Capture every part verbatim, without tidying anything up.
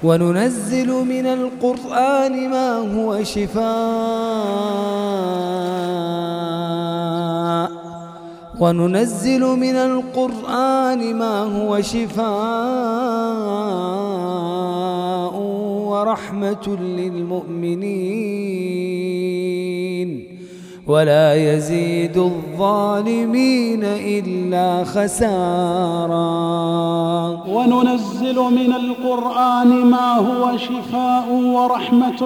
وننزل من القرآن ما هو شفاء وننزل من القرآن ما هو شفاء ورحمة للمؤمنين ولا يزيد الظالمين إلا خسارا. وننزل من القرآن ما هو شفاء ورحمة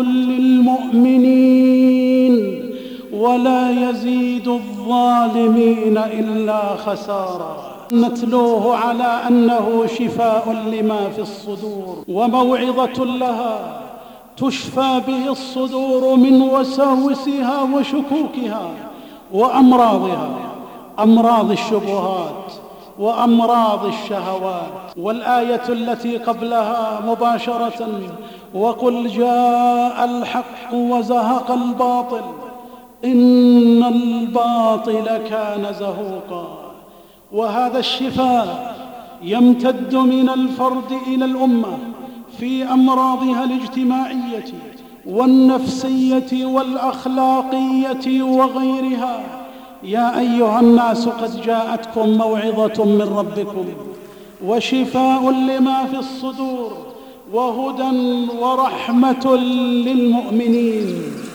للمؤمنين ولا يزيد الظالمين إلا خسارا. نتلوه على أنه شفاء لما في الصدور وموعظة لها تشفى به الصدور من وساوسها وشكوكها وأمراضها، أمراض الشبهات وأمراض الشهوات. والآية التي قبلها مباشرة: وقل جاء الحق وزهق الباطل إن الباطل كان زهوقا. وهذا الشفاء يمتد من الفرد إلى الأمة في أمراضها الاجتماعية والنفسية والأخلاقية وغيرها. يا أيها الناس قد جاءتكم موعظة من ربكم وشفاء لما في الصدور وهدى ورحمة للمؤمنين.